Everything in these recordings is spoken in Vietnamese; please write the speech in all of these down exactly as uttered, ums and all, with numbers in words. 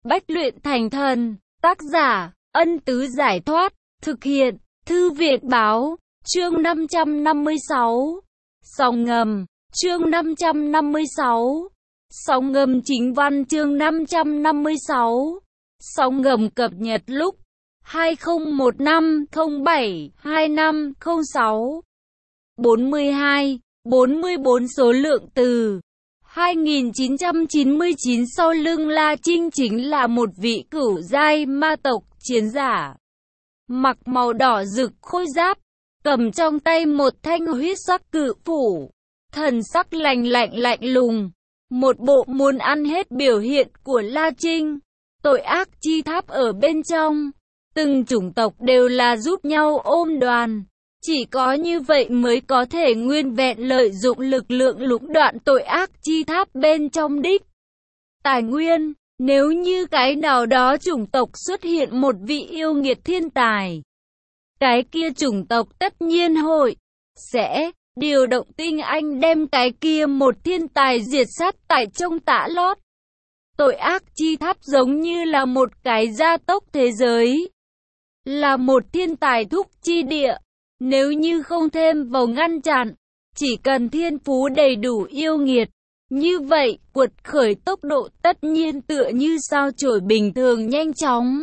Bách luyện thành thần. Tác giả, Ân Tứ Giải Thoát. Thực hiện, Thư viện Báo. Chương năm trăm năm mươi sáu. Sóng ngầm. Chương năm trăm năm mươi sáu. Sóng ngầm chính văn chương năm trăm năm mươi sáu. Sóng ngầm cập nhật lúc hai không một năm không bảy hai năm không sáu. bốn mươi hai, bốn mươi bốn số lượng từ. hai nghìn chín trăm chín mươi chín sau lưng La Trinh chính là một vị cửu giai ma tộc chiến giả. Mặc màu đỏ rực khôi giáp, cầm trong tay một thanh huyết sắc cự phủ. Thần sắc lạnh lạnh lạnh lùng. Một bộ muốn ăn hết biểu hiện của La Trinh. Tội ác chi tháp ở bên trong. Từng chủng tộc đều là giúp nhau ôm đoàn. Chỉ có như vậy mới có thể nguyên vẹn lợi dụng lực lượng lũng đoạn tội ác chi tháp bên trong đích. Tài nguyên, nếu như cái nào đó chủng tộc xuất hiện một vị yêu nghiệt thiên tài, cái kia chủng tộc tất nhiên hội sẽ điều động tinh anh đem cái kia một thiên tài diệt sát tại trong tã lót. Tội ác chi tháp giống như là một cái gia tốc thế giới, là một thiên tài thúc chi địa. Nếu như không thêm vào ngăn chặn, chỉ cần thiên phú đầy đủ yêu nghiệt, như vậy quật khởi tốc độ tất nhiên tựa như sao chổi bình thường nhanh chóng.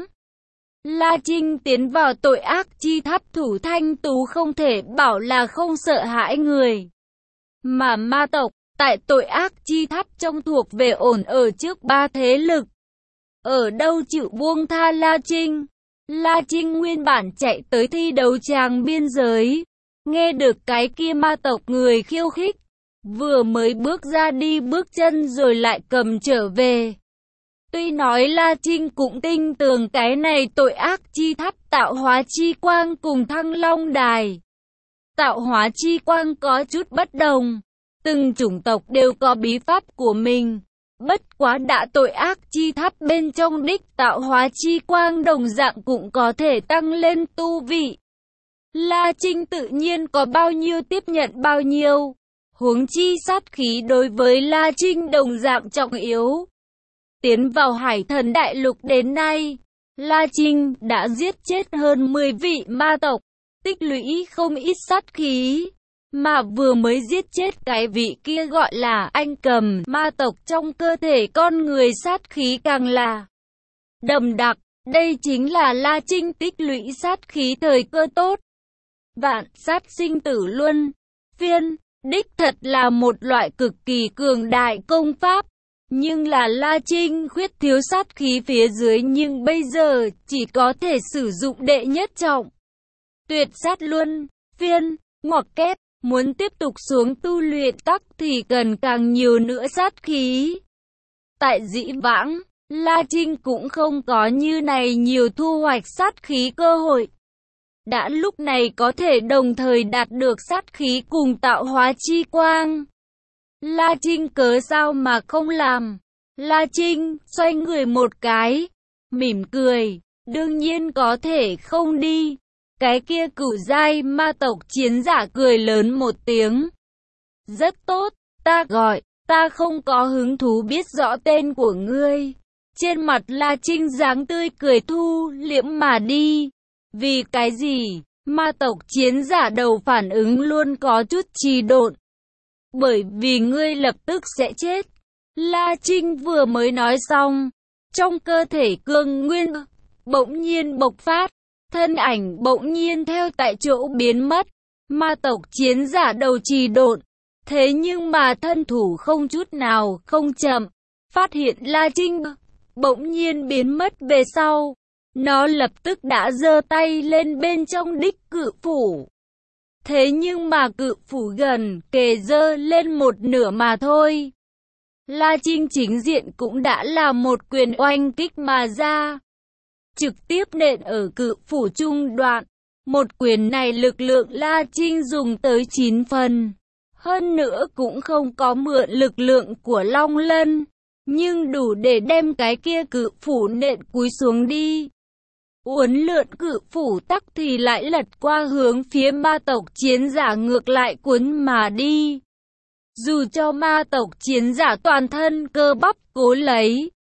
La Trinh tiến vào tội ác chi tháp thủ thanh tú không thể bảo là không sợ hãi người. Mà ma tộc, tại tội ác chi tháp trong thuộc về ổn ở trước ba thế lực. Ở đâu chịu buông tha La Trinh? La Trinh nguyên bản chạy tới thi đấu tràng biên giới. Nghe được cái kia ma tộc người khiêu khích. Vừa mới bước ra đi bước chân rồi lại cầm trở về. Tuy nói La Trinh cũng tin tưởng cái này tội ác chi tháp tạo hóa chi quang cùng Thăng Long Đài. Tạo hóa chi quang có chút bất đồng. Từng chủng tộc đều có bí pháp của mình. Bất quá đã tội ác chi tháp bên trong đích tạo hóa chi quang đồng dạng cũng có thể tăng lên tu vị. La Trinh tự nhiên có bao nhiêu tiếp nhận bao nhiêu. Huống chi sát khí đối với La Trinh đồng dạng trọng yếu. Tiến vào Hải Thần Đại Lục đến nay, La Trinh đã giết chết hơn mười vị ma tộc, tích lũy không ít sát khí. Mà vừa mới giết chết cái vị kia gọi là anh cầm ma tộc trong cơ thể con người sát khí càng là đậm đặc. Đây chính là La Trinh tích lũy sát khí thời cơ tốt. Vạn sát sinh tử luân phiên, đích thật là một loại cực kỳ cường đại công pháp. Nhưng là La Trinh khuyết thiếu sát khí phía dưới nhưng bây giờ chỉ có thể sử dụng đệ nhất trọng. Tuyệt sát luân phiên, ngoặc kép. Muốn tiếp tục xuống tu luyện tắc thì cần càng nhiều nữa sát khí. Tại dĩ vãng, La Trinh cũng không có như này nhiều thu hoạch sát khí cơ hội. Đã lúc này có thể đồng thời đạt được sát khí cùng tạo hóa chi quang. La Trinh cớ sao mà không làm? La Trinh xoay người một cái, mỉm cười, đương nhiên có thể không đi. Cái kia cửu giai ma tộc chiến giả cười lớn một tiếng. Rất tốt, ta gọi, ta không có hứng thú biết rõ tên của ngươi. Trên mặt La Trinh dáng tươi cười thu liễm mà đi. Vì cái gì? Ma tộc chiến giả đầu phản ứng luôn có chút trì độn. Bởi vì ngươi lập tức sẽ chết. La Trinh vừa mới nói xong, trong cơ thể cương nguyên bỗng nhiên bộc phát. Thân ảnh bỗng nhiên theo tại chỗ biến mất. Ma tộc chiến giả đầu trì độn. Thế nhưng mà thân thủ không chút nào không chậm. Phát hiện La Trinh bỗng nhiên biến mất về sau. Nó lập tức đã giơ tay lên bên trong đích cự phủ. Thế nhưng mà cự phủ gần kề giơ lên một nửa mà thôi. La Trinh chính diện cũng đã là một quyền oanh kích mà ra. Trực tiếp nện ở cự phủ trung đoạn. Một quyền này lực lượng La Trinh dùng tới chín phần. Hơn nữa cũng không có mượn lực lượng của Long Lân. Nhưng đủ để đem cái kia cự phủ nện cúi xuống đi. Uốn lượn cự phủ tắc thì lại lật qua hướng phía ma tộc chiến giả ngược lại cuốn mà đi. Dù cho ma tộc chiến giả toàn thân cơ bắp cố lấy.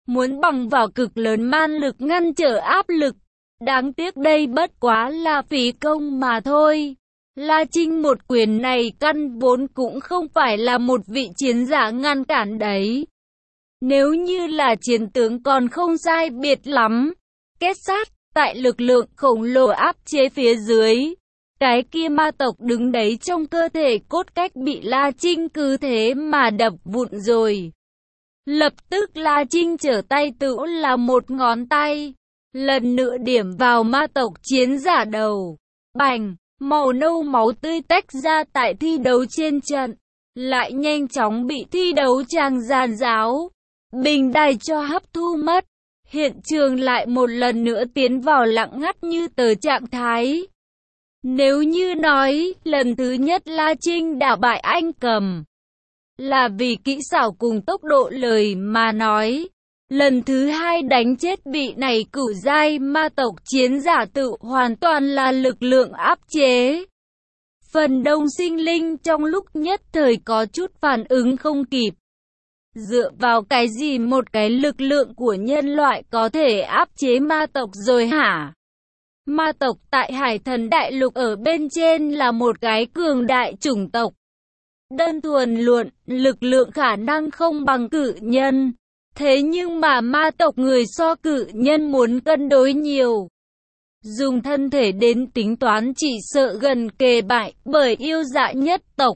muốn bằng vào cực lớn man lực ngăn trở áp lực. Đáng tiếc đây bất quá là phí công mà thôi. La Trinh một quyền này căn vốn cũng không phải là một vị chiến giả ngăn cản đấy. Nếu như là chiến tướng còn không sai biệt lắm. Kết sát, tại lực lượng khổng lồ áp chế phía dưới. Cái kia ma tộc đứng đấy trong cơ thể cốt cách bị La Trinh cứ thế mà đập vụn rồi. Lập tức La Trinh trở tay tự là một ngón tay. Lần nữa điểm vào ma tộc chiến giả đầu. Bành, màu nâu máu tươi tách ra tại thi đấu trên trận. Lại nhanh chóng bị thi đấu tràng giàn giáo. Bình đài cho hấp thu mất. Hiện trường lại một lần nữa tiến vào lặng ngắt như tờ trạng thái. Nếu như nói, lần thứ nhất La Trinh đả bại Anh Cầm là vì kỹ xảo cùng tốc độ lời mà nói. Lần thứ hai đánh chết vị này cửu giai ma tộc chiến giả tự hoàn toàn là lực lượng áp chế. Phần đông sinh linh trong lúc nhất thời có chút phản ứng không kịp. Dựa vào cái gì một cái lực lượng của nhân loại có thể áp chế ma tộc rồi hả? Ma tộc tại Hải Thần Đại Lục ở bên trên là một cái cường đại chủng tộc. Đơn thuần luận, lực lượng khả năng không bằng cự nhân. Thế nhưng mà ma tộc người so cự nhân muốn cân đối nhiều. Dùng thân thể đến tính toán chỉ sợ gần kề bại bởi yêu dạ nhất tộc.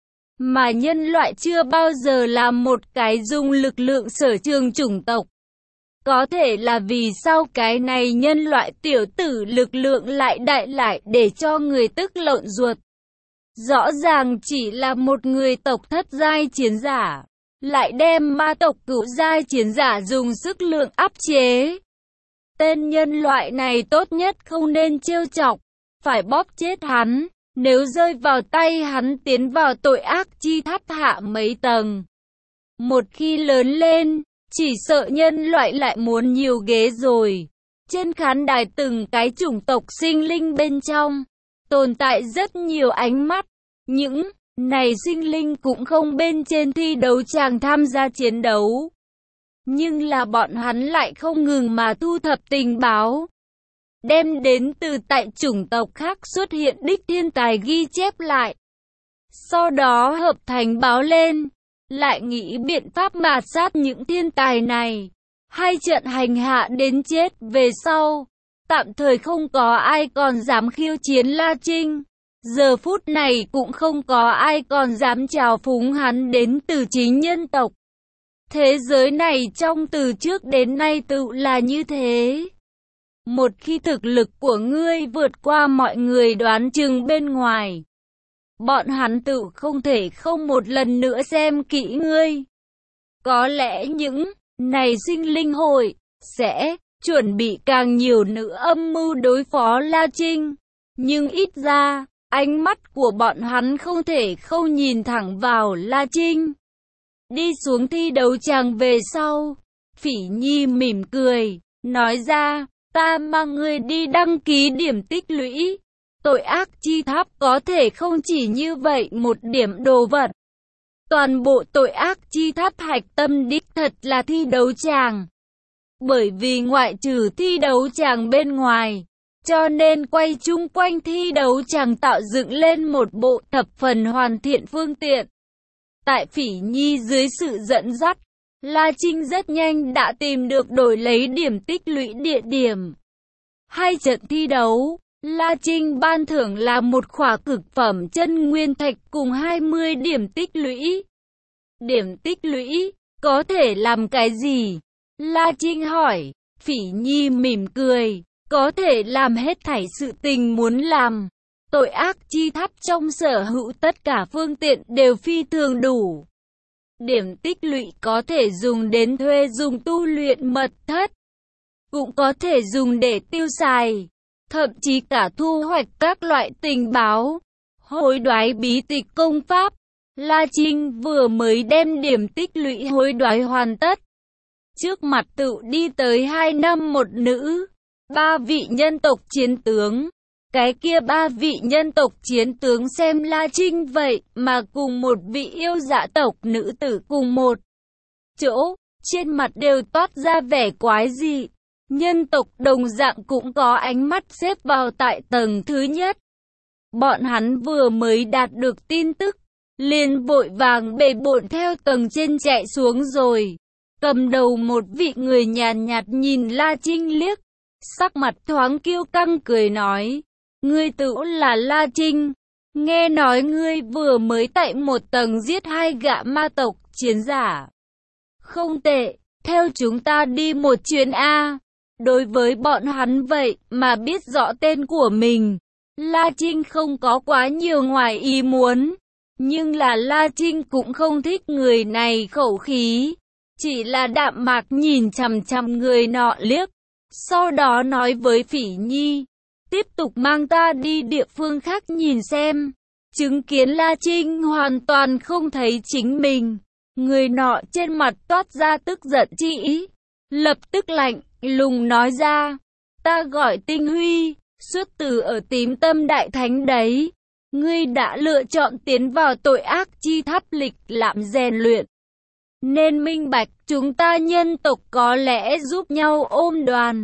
Mà nhân loại chưa bao giờ là một cái dùng lực lượng sở trường chủng tộc. Có thể là vì sao cái này nhân loại tiểu tử lực lượng lại đại lại để cho người tức lộn ruột. Rõ ràng chỉ là một người tộc thất giai chiến giả, lại đem ma tộc cửu giai chiến giả dùng sức lượng áp chế. Tên nhân loại này tốt nhất không nên trêu chọc, phải bóp chết hắn, nếu rơi vào tay hắn tiến vào tội ác chi tháp hạ mấy tầng. Một khi lớn lên, chỉ sợ nhân loại lại muốn nhiều ghế rồi. Trên khán đài từng cái chủng tộc sinh linh bên trong, tồn tại rất nhiều ánh mắt. Những này sinh linh cũng không bên trên thi đấu tràng tham gia chiến đấu. Nhưng là bọn hắn lại không ngừng mà thu thập tình báo. Đem đến từ tại chủng tộc khác xuất hiện đích thiên tài ghi chép lại. Sau đó hợp thành báo lên. Lại nghĩ biện pháp mà sát những thiên tài này. Hai trận hành hạ đến chết về sau. Tạm thời không có ai còn dám khiêu chiến La Trinh. Giờ phút này cũng không có ai còn dám trào phúng hắn đến từ chính nhân tộc. Thế giới này trong từ trước đến nay tự là như thế. Một khi thực lực của ngươi vượt qua mọi người đoán chừng bên ngoài, bọn hắn tự không thể không một lần nữa xem kỹ ngươi. Có lẽ những này sinh linh hội sẽ chuẩn bị càng nhiều nữa âm mưu đối phó La Trinh. Nhưng ít ra, ánh mắt của bọn hắn không thể không nhìn thẳng vào La Trinh. Đi xuống thi đấu tràng về sau, Phỉ Nhi mỉm cười, nói ra, ta mang ngươi đi đăng ký điểm tích lũy. Tội ác chi tháp có thể không chỉ như vậy một điểm đồ vật. Toàn bộ tội ác chi tháp hạch tâm đích thật là thi đấu tràng. Bởi vì ngoại trừ thi đấu tràng bên ngoài, cho nên quay chung quanh thi đấu tràng tạo dựng lên một bộ thập phần hoàn thiện phương tiện. Tại Phỉ Nhi dưới sự dẫn dắt, La Trinh rất nhanh đã tìm được đổi lấy điểm tích lũy địa điểm. Hai trận thi đấu, La Trinh ban thưởng là một khỏa cực phẩm chân nguyên thạch cùng hai mươi điểm tích lũy. Điểm tích lũy, có thể làm cái gì? La Trinh hỏi. Phỉ Nhi mỉm cười, có thể làm hết thảy sự tình muốn làm. Tội ác chi tháp trong sở hữu tất cả phương tiện đều phi thường đủ. Điểm tích lũy có thể dùng đến thuê dùng tu luyện mật thất, cũng có thể dùng để tiêu xài, thậm chí cả thu hoạch các loại tình báo, hối đoái bí tịch công pháp. La Trinh vừa mới đem điểm tích lũy hối đoái hoàn tất. Trước mặt tự đi tới hai nam một nữ, ba vị nhân tộc chiến tướng. Cái kia ba vị nhân tộc chiến tướng xem La Trinh vậy mà cùng một vị yêu dạ tộc nữ tử cùng một chỗ. trên mặt đều toát ra vẻ quái dị. Nhân tộc đồng dạng cũng có ánh mắt xếp vào tại tầng thứ nhất. Bọn hắn vừa mới đạt được tin tức, liền vội vàng bề bộn theo tầng trên chạy xuống rồi. Cầm đầu một vị người nhàn nhạt, nhạt nhìn La Trinh liếc, sắc mặt thoáng kiêu căng cười nói, ngươi tự là La Trinh, nghe nói ngươi vừa mới tại một tầng giết hai gã ma tộc chiến giả. Không tệ, theo chúng ta đi một chuyến A. Đối với bọn hắn vậy mà biết rõ tên của mình, La Trinh không có quá nhiều ngoài ý muốn. Nhưng là La Trinh cũng không thích người này khẩu khí, chỉ là đạm mạc nhìn chằm chằm người nọ liếc, sau đó nói với Phỉ Nhi, tiếp tục mang ta đi địa phương khác nhìn xem. Chứng kiến La Trinh hoàn toàn không thấy chính mình, người nọ trên mặt toát ra tức giận chi ý, lập tức lạnh lùng nói ra, ta gọi Tinh Huy, xuất từ ở Tím Tâm Đại Thánh đấy. Ngươi đã lựa chọn tiến vào tội ác chi tháp lịch lãm rèn luyện, nên minh bạch chúng ta nhân tộc có lẽ giúp nhau ôm đoàn.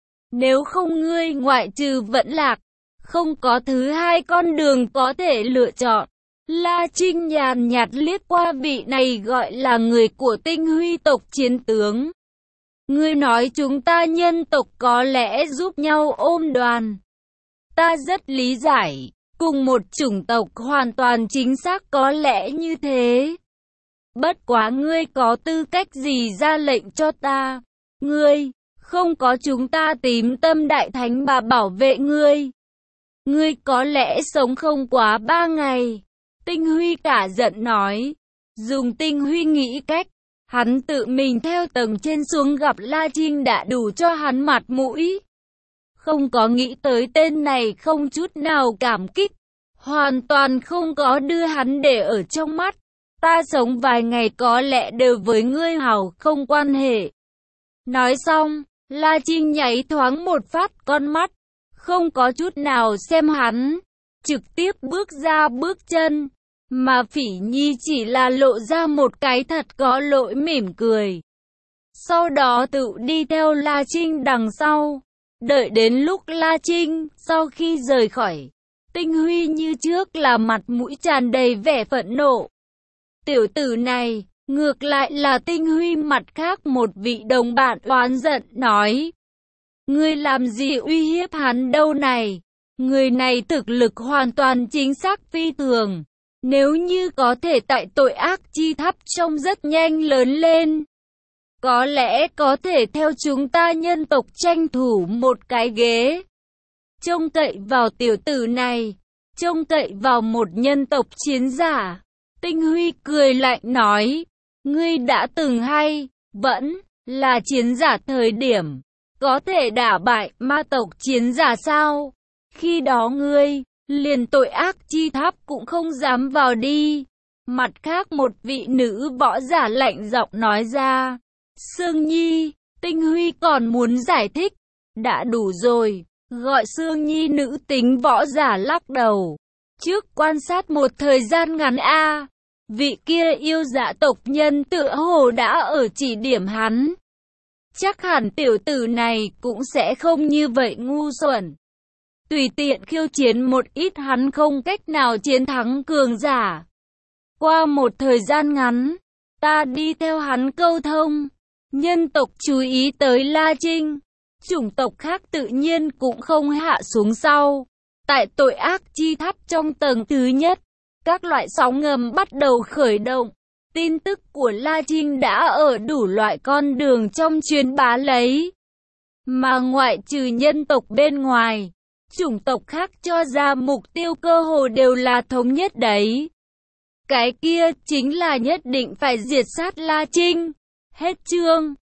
Nếu không ngươi ngoại trừ vẫn lạc, không có thứ hai con đường có thể lựa chọn. La Trinh nhàn nhạt liếc qua vị này gọi là người của Tinh Huy tộc chiến tướng. Ngươi nói chúng ta nhân tộc có lẽ giúp nhau ôm đoàn. Ta rất lý giải. Cùng một chủng tộc hoàn toàn chính xác có lẽ như thế. Bất quá ngươi có tư cách gì ra lệnh cho ta? Ngươi, không có chúng ta Tím Tâm Đại Thánh mà bảo vệ ngươi. Ngươi có lẽ sống không quá ba ngày. Tinh Huy cả giận nói. Dùng Tinh Huy nghĩ cách. Hắn tự mình theo tầng trên xuống gặp La Trinh đã đủ cho hắn mặt mũi. Không có nghĩ tới tên này không chút nào cảm kích, hoàn toàn không có đưa hắn để ở trong mắt. Ta sống vài ngày có lẽ đều với ngươi hảo không quan hệ. Nói xong, La Trinh nháy thoáng một phát con mắt, không có chút nào xem hắn, trực tiếp bước ra bước chân, mà Phỉ Nhi chỉ là lộ ra một cái thật có lỗi mỉm cười. Sau đó tự đi theo La Trinh đằng sau. Đợi đến lúc La Trinh sau khi rời khỏi, Tinh Huy như trước là mặt mũi tràn đầy vẻ phẫn nộ. Tiểu tử này, ngược lại là Tinh Huy mặt khác một vị đồng bạn oán giận nói. Ngươi làm gì uy hiếp hắn đâu này? Người này thực lực hoàn toàn chính xác phi thường. Nếu như có thể tại tội ác chi tháp trông rất nhanh lớn lên, có lẽ có thể theo chúng ta nhân tộc tranh thủ một cái ghế. Trông cậy vào tiểu tử này, trông cậy vào một nhân tộc chiến giả. Tinh Huy cười lạnh nói, ngươi đã từng hay, vẫn là chiến giả thời điểm, có thể đả bại ma tộc chiến giả sao? Khi đó ngươi, liền tội ác chi tháp cũng không dám vào đi. Mặt khác một vị nữ võ giả lạnh giọng nói ra. Sương Nhi, Tinh Huy còn muốn giải thích. Đã đủ rồi, gọi Sương Nhi nữ tính võ giả lắc đầu. Trước quan sát một thời gian ngắn a, vị kia yêu dạ tộc nhân tựa hồ đã ở chỉ điểm hắn. Chắc hẳn tiểu tử này cũng sẽ không như vậy ngu xuẩn. Tùy tiện khiêu chiến một ít hắn không cách nào chiến thắng cường giả. Qua một thời gian ngắn, ta đi theo hắn câu thông. Nhân tộc chú ý tới La Trinh, chủng tộc khác tự nhiên cũng không hạ xuống sau. Tại tội ác chi tháp trong tầng thứ nhất, các loại sóng ngầm bắt đầu khởi động. Tin tức của La Trinh đã ở đủ loại con đường trong truyền bá lấy. Mà ngoại trừ nhân tộc bên ngoài, chủng tộc khác cho ra mục tiêu cơ hồ đều là thống nhất đấy. Cái kia chính là nhất định phải diệt sát La Trinh. Hết chương.